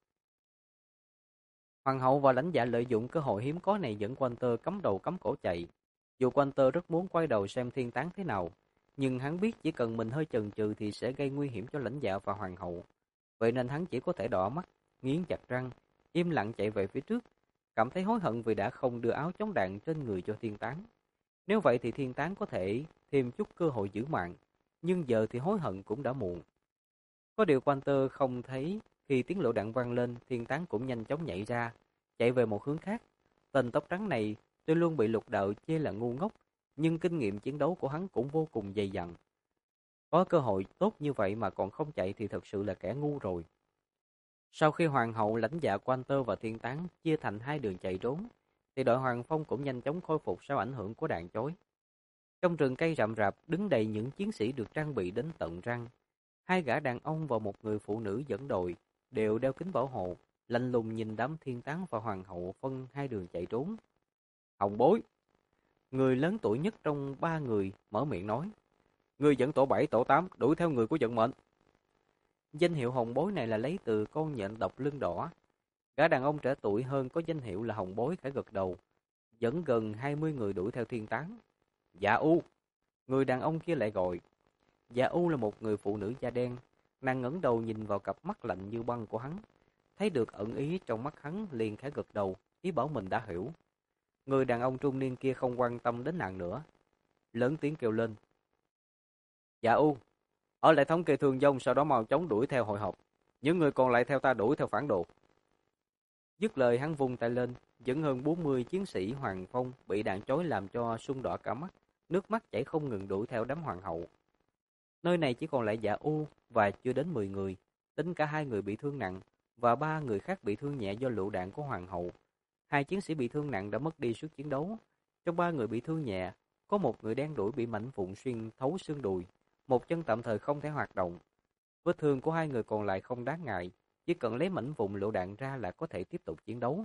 Hoàng hậu và lãnh dạ lợi dụng cơ hội hiếm có này dẫn Walter cắm đầu cắm cổ chạy. Dù Walter rất muốn quay đầu xem Thiên Tán thế nào, nhưng hắn biết chỉ cần mình hơi chần chừ thì sẽ gây nguy hiểm cho lãnh dạ và Hoàng hậu. Vậy nên hắn chỉ có thể đỏ mắt, nghiến chặt răng, im lặng chạy về phía trước, cảm thấy hối hận vì đã không đưa áo chống đạn trên người cho Thiên Tán. Nếu vậy thì Thiên Tán có thể thêm chút cơ hội giữ mạng, nhưng giờ thì hối hận cũng đã muộn. Có điều Walter không thấy khi tiếng lựu đạn vang lên, Thiên Tán cũng nhanh chóng nhảy ra, chạy về một hướng khác. Tên tóc trắng này tuy luôn bị Lục Đạo chê là ngu ngốc, nhưng kinh nghiệm chiến đấu của hắn cũng vô cùng dày dặn. Có cơ hội tốt như vậy mà còn không chạy thì thật sự là kẻ ngu rồi. Sau khi Hoàng hậu, lãnh dạ Walter và Thiên Tán chia thành hai đường chạy trốn, thì đội Hoàng Phong cũng nhanh chóng khôi phục sau ảnh hưởng của đạn chối. Trong rừng cây rậm rạp đứng đầy những chiến sĩ được trang bị đến tận răng. Hai gã đàn ông và một người phụ nữ dẫn đội đều đeo kính bảo hộ, lạnh lùng nhìn đám Thiên Tán và Hoàng hậu phân hai đường chạy trốn. Hồng bối, người lớn tuổi nhất trong ba người mở miệng nói. Người dẫn tổ 7, tổ 8 đuổi theo người của vận mệnh. Danh hiệu hồng bối này là lấy từ con nhện độc lưng đỏ. Gã đàn ông trẻ tuổi hơn có danh hiệu là hồng bối khẽ gật đầu, dẫn gần 20 người đuổi theo Thiên Tán. Dạ U, người đàn ông kia lại gọi. Dạ U là một người phụ nữ da đen, nàng ngẩng đầu nhìn vào cặp mắt lạnh như băng của hắn, thấy được ẩn ý trong mắt hắn liền khẽ gật đầu, ý bảo mình đã hiểu. Người đàn ông trung niên kia không quan tâm đến nàng nữa, lớn tiếng kêu lên. Dạ U, ở lại thống kê thương vong, sau đó mau chóng đuổi theo hội họp. Những người còn lại theo ta đuổi theo phản đồ. Dứt lời hắn vung tay lên, dẫn hơn 40 chiến sĩ Hoàng Phong bị đạn chối làm cho sưng đỏ cả mắt, nước mắt chảy không ngừng đuổi theo đám hoàng hậu. Nơi này chỉ còn lại Dạ U và chưa đến 10 người, tính cả hai người bị thương nặng và ba người khác bị thương nhẹ do lựu đạn của hoàng hậu. Hai chiến sĩ bị thương nặng đã mất đi sức chiến đấu. Trong ba người bị thương nhẹ, có một người đen đuổi bị mảnh vụn xuyên thấu xương đùi, một chân tạm thời không thể hoạt động. Vết thương của hai người còn lại không đáng ngại, chỉ cần lấy mảnh vụn lựu đạn ra là có thể tiếp tục chiến đấu.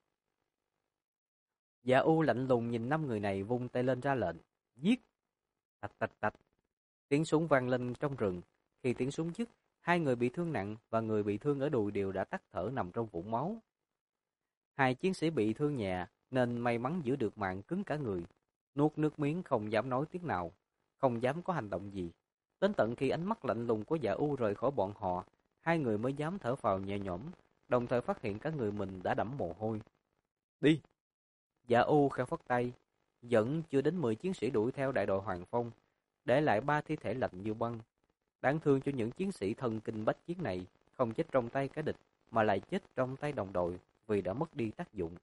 Dạ U lạnh lùng nhìn năm người này, vung tay lên ra lệnh, giết. Tạch tạch tạch. Tiếng súng vang lên trong rừng. Khi tiếng súng dứt, hai người bị thương nặng và người bị thương ở đùi đều đã tắt thở nằm trong vũng máu. Hai chiến sĩ bị thương nhẹ nên may mắn giữ được mạng cứng cả người, nuốt nước miếng không dám nói tiếng nào, không dám có hành động gì. Đến tận khi ánh mắt lạnh lùng của Dạ U rời khỏi bọn họ, hai người mới dám thở phào nhẹ nhõm, đồng thời phát hiện cả người mình đã đẫm mồ hôi. Đi! Dạ U khẽ phất tay, dẫn chưa đến 10 chiến sĩ đuổi theo đại đội Hoàng Phong, để lại 3 thi thể lạnh như băng. Đáng thương cho những chiến sĩ thần kinh bách chiến này, không chết trong tay kẻ địch, mà lại chết trong tay đồng đội vì đã mất đi tác dụng.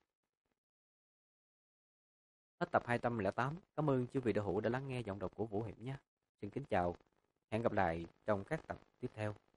Hết tập 208. Cảm ơn chư vị đạo hữu đã lắng nghe giọng đọc của Vũ Hiệp nhé. Xin kính chào, hẹn gặp lại trong các tập tiếp theo.